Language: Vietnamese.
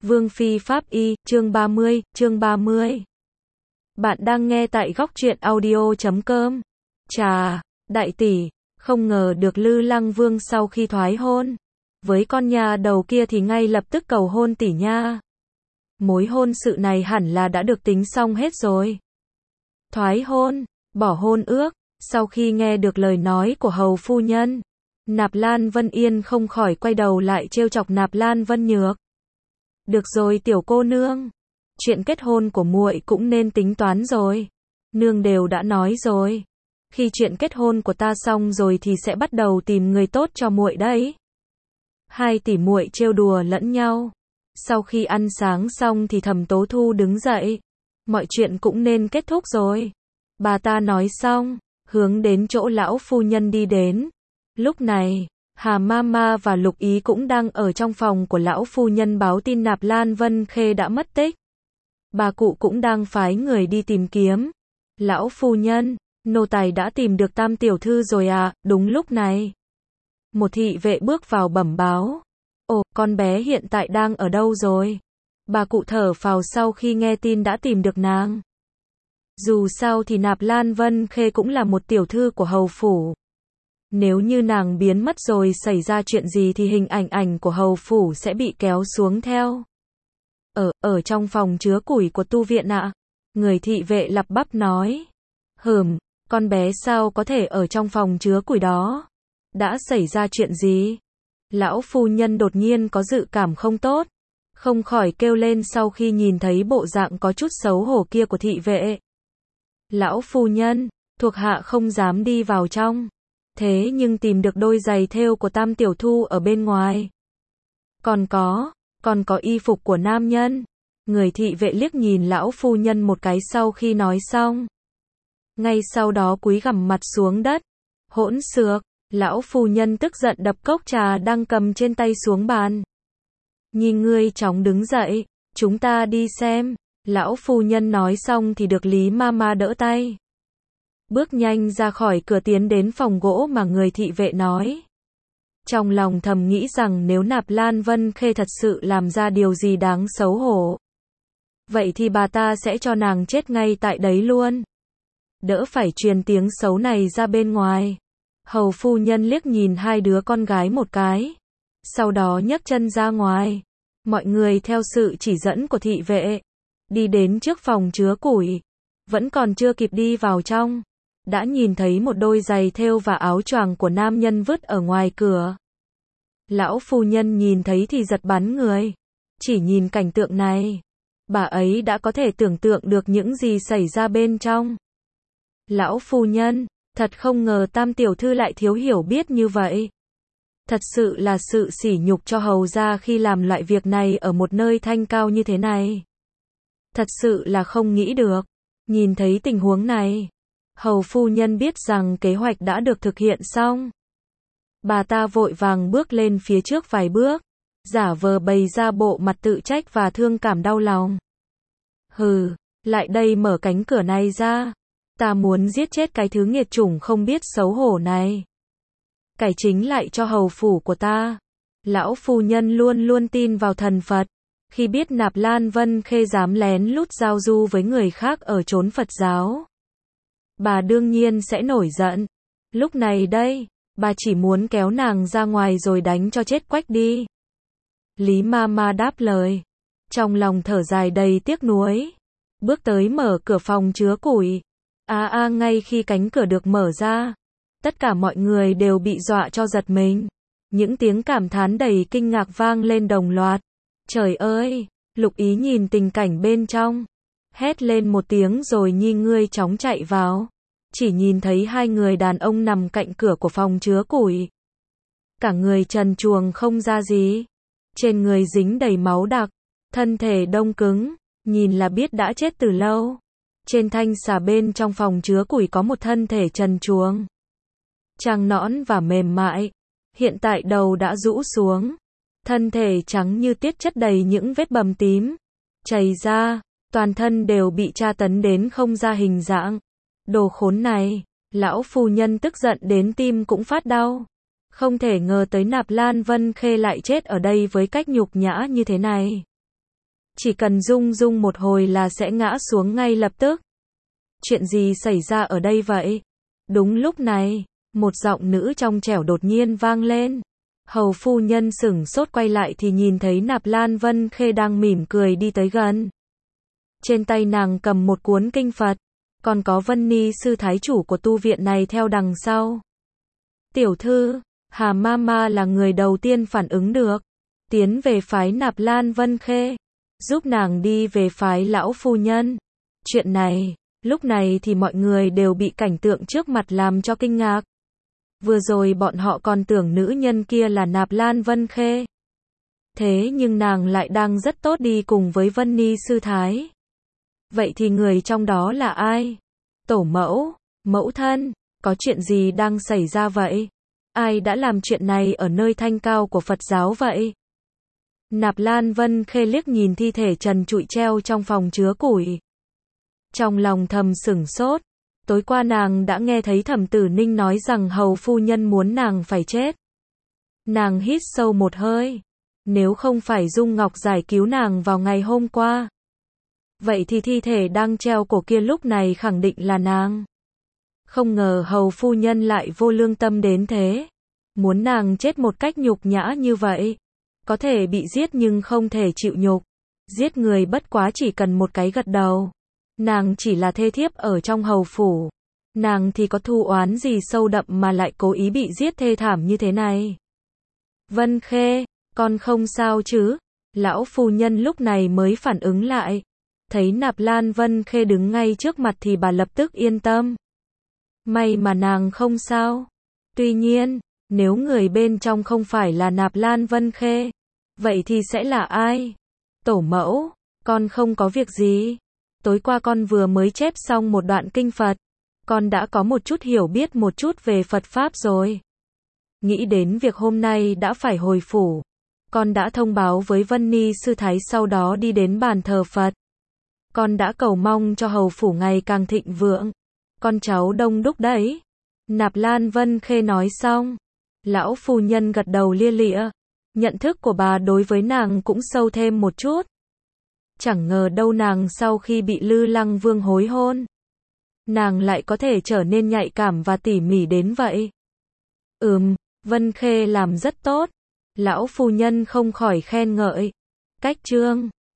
Vương Phi Pháp Y, chương 30. Bạn đang nghe tại góc truyện audio.com. Chà, đại tỷ, không ngờ được Lư Lăng Vương sau khi thoái hôn với con nhà đầu kia thì ngay lập tức cầu hôn tỷ nha. Mối hôn sự này hẳn là đã được tính xong hết rồi. Thoái hôn, bỏ hôn ước, sau khi nghe được lời nói của hầu phu nhân, Nạp Lan Vân Yên không khỏi quay đầu lại trêu chọc Nạp Lan Vân Nhược. Được rồi tiểu cô nương, chuyện kết hôn của muội cũng nên tính toán rồi. Nương đều đã nói rồi, khi chuyện kết hôn của ta xong rồi thì sẽ bắt đầu tìm người tốt cho muội đấy. Hai tỷ muội trêu đùa lẫn nhau. Sau khi ăn sáng xong thì Thẩm Tố Thu đứng dậy. Mọi chuyện cũng nên kết thúc rồi. Bà ta nói xong, hướng đến chỗ lão phu nhân đi đến. Lúc này, Hà Mama và Lục Ý cũng đang ở trong phòng của lão phu nhân báo tin Nạp Lan Vân Khê đã mất tích. Bà cụ cũng đang phái người đi tìm kiếm. Lão phu nhân, nô tài đã tìm được Tam tiểu thư rồi à? Đúng lúc này, một thị vệ bước vào bẩm báo. Ồ, con bé hiện tại đang ở đâu rồi? Bà cụ thở phào sau khi nghe tin đã tìm được nàng. Dù sao thì Nạp Lan Vân Khê cũng là một tiểu thư của hầu phủ. Nếu như nàng biến mất rồi xảy ra chuyện gì thì hình ảnh của hầu phủ sẽ bị kéo xuống theo. Ở trong phòng chứa củi của tu viện ạ. Người thị vệ lắp bắp nói. Con bé sao có thể ở trong phòng chứa củi đó? Đã xảy ra chuyện gì? Lão phu nhân đột nhiên có dự cảm không tốt, không khỏi kêu lên sau khi nhìn thấy bộ dạng có chút xấu hổ kia của thị vệ. Lão phu nhân, thuộc hạ không dám đi vào trong. Thế nhưng tìm được đôi giày thêu của Tam tiểu thư ở bên ngoài. Còn có y phục của nam nhân. Người thị vệ liếc nhìn lão phu nhân một cái sau khi nói xong. Ngay sau đó cúi gằm mặt xuống đất. Hỗn xược, lão phu nhân tức giận đập cốc trà đang cầm trên tay xuống bàn. Nhìn ngươi chóng đứng dậy, chúng ta đi xem. Lão phu nhân nói xong thì được Lý Mama đỡ tay. Bước nhanh ra khỏi cửa tiến đến phòng gỗ mà người thị vệ nói. Trong lòng thầm nghĩ rằng nếu Nạp Lan Vân Khê thật sự làm ra điều gì đáng xấu hổ, vậy thì bà ta sẽ cho nàng chết ngay tại đấy luôn. Đỡ phải truyền tiếng xấu này ra bên ngoài. Hầu phu nhân liếc nhìn hai đứa con gái một cái. Sau đó nhấc chân ra ngoài. Mọi người theo sự chỉ dẫn của thị vệ, đi đến trước phòng chứa củi. Vẫn còn chưa kịp đi vào trong, đã nhìn thấy một đôi giày thêu và áo choàng của nam nhân vứt ở ngoài cửa. Lão phu nhân nhìn thấy thì giật bắn người. Chỉ nhìn cảnh tượng này, bà ấy đã có thể tưởng tượng được những gì xảy ra bên trong. Lão phu nhân, thật không ngờ Tam tiểu thư lại thiếu hiểu biết như vậy. Thật sự là sự sỉ nhục cho hầu gia khi làm loại việc này ở một nơi thanh cao như thế này. Thật sự là không nghĩ được. Nhìn thấy tình huống này, hầu phu nhân biết rằng kế hoạch đã được thực hiện xong. Bà ta vội vàng bước lên phía trước vài bước, giả vờ bày ra bộ mặt tự trách và thương cảm đau lòng. Lại đây mở cánh cửa này ra. Ta muốn giết chết cái thứ nghiệt chủng không biết xấu hổ này. Cải chính lại cho hầu phủ của ta. Lão phu nhân luôn luôn tin vào thần Phật. Khi biết Nạp Lan Vân Khê dám lén lút giao du với người khác ở chốn Phật giáo, bà đương nhiên sẽ nổi giận. Lúc này đây, bà chỉ muốn kéo nàng ra ngoài rồi đánh cho chết quách đi. Lý Mama đáp lời, trong lòng thở dài đầy tiếc nuối, bước tới mở cửa phòng chứa củi. Ngay khi cánh cửa được mở ra, tất cả mọi người đều bị dọa cho giật mình. Những tiếng cảm thán đầy kinh ngạc vang lên đồng loạt. Trời ơi, Lục Ý nhìn tình cảnh bên trong, hét lên một tiếng rồi ngươi chóng chạy vào. Chỉ nhìn thấy hai người đàn ông nằm cạnh cửa của phòng chứa củi. Cả người trần truồng không ra gì. Trên người dính đầy máu đặc, thân thể đông cứng, nhìn là biết đã chết từ lâu. Trên thanh xà bên trong phòng chứa củi có một thân thể trần truồng, trắng nõn và mềm mại. Hiện tại đầu đã rũ xuống, thân thể trắng như tiết chất đầy những vết bầm tím, chảy ra, toàn thân đều bị tra tấn đến không ra hình dạng. Đồ khốn này, lão phu nhân tức giận đến tim cũng phát đau. Không thể ngờ tới Nạp Lan Vân Khê lại chết ở đây với cách nhục nhã như thế này. Chỉ cần rung rung một hồi là sẽ ngã xuống ngay lập tức. Chuyện gì xảy ra ở đây vậy? Đúng lúc này, một giọng nữ trong trẻo đột nhiên vang lên. Hầu phu nhân sửng sốt quay lại thì nhìn thấy Nạp Lan Vân Khê đang mỉm cười đi tới gần. Trên tay nàng cầm một cuốn kinh Phật, còn có Vân Ni sư thái chủ của tu viện này theo đằng sau. Tiểu thư, Hà Mama là người đầu tiên phản ứng được, tiến về phái Nạp Lan Vân Khê, giúp nàng đi về phái lão phu nhân. Chuyện này, lúc này thì mọi người đều bị cảnh tượng trước mặt làm cho kinh ngạc. Vừa rồi bọn họ còn tưởng nữ nhân kia là Nạp Lan Vân Khê. Thế nhưng nàng lại đang rất tốt đi cùng với Vân Ni sư thái. Vậy thì người trong đó là ai? Tổ mẫu, mẫu thân, có chuyện gì đang xảy ra vậy? Ai đã làm chuyện này ở nơi thanh cao của Phật giáo vậy? Nạp Lan Vân Khê liếc nhìn thi thể trần trụi treo trong phòng chứa củi. Trong lòng thầm sửng sốt. Tối qua nàng đã nghe thấy Thẩm Tử Ninh nói rằng hầu phu nhân muốn nàng phải chết. Nàng hít sâu một hơi. Nếu không phải Dung Ngọc giải cứu nàng vào ngày hôm qua, vậy thì thi thể đang treo cổ kia lúc này khẳng định là nàng. Không ngờ hầu phu nhân lại vô lương tâm đến thế. Muốn nàng chết một cách nhục nhã như vậy. Có thể bị giết nhưng không thể chịu nhục. Giết người bất quá chỉ cần một cái gật đầu. Nàng chỉ là thê thiếp ở trong hầu phủ. Nàng thì có thù oán gì sâu đậm mà lại cố ý bị giết thê thảm như thế này. Vân Khê, con không sao chứ? Lão phu nhân lúc này mới phản ứng lại. Thấy Nạp Lan Vân Khê đứng ngay trước mặt thì bà lập tức yên tâm. May mà nàng không sao. Tuy nhiên, nếu người bên trong không phải là Nạp Lan Vân Khê, vậy thì sẽ là ai? Tổ mẫu, con không có việc gì. Tối qua con vừa mới chép xong một đoạn kinh Phật. Con đã có một chút hiểu biết một chút về Phật Pháp rồi. Nghĩ đến việc hôm nay đã phải hồi phủ. Con đã thông báo với Vân Ni sư thái sau đó đi đến bàn thờ Phật. Con đã cầu mong cho hầu phủ ngày càng thịnh vượng. Con cháu đông đúc đấy. Nạp Lan Vân Khê nói xong. Lão phu nhân gật đầu lia lịa. Nhận thức của bà đối với nàng cũng sâu thêm một chút. Chẳng ngờ đâu nàng sau khi bị Lư Lăng Vương hối hôn, nàng lại có thể trở nên nhạy cảm và tỉ mỉ đến vậy. Vân Khê làm rất tốt. Lão phu nhân không khỏi khen ngợi. Cách chương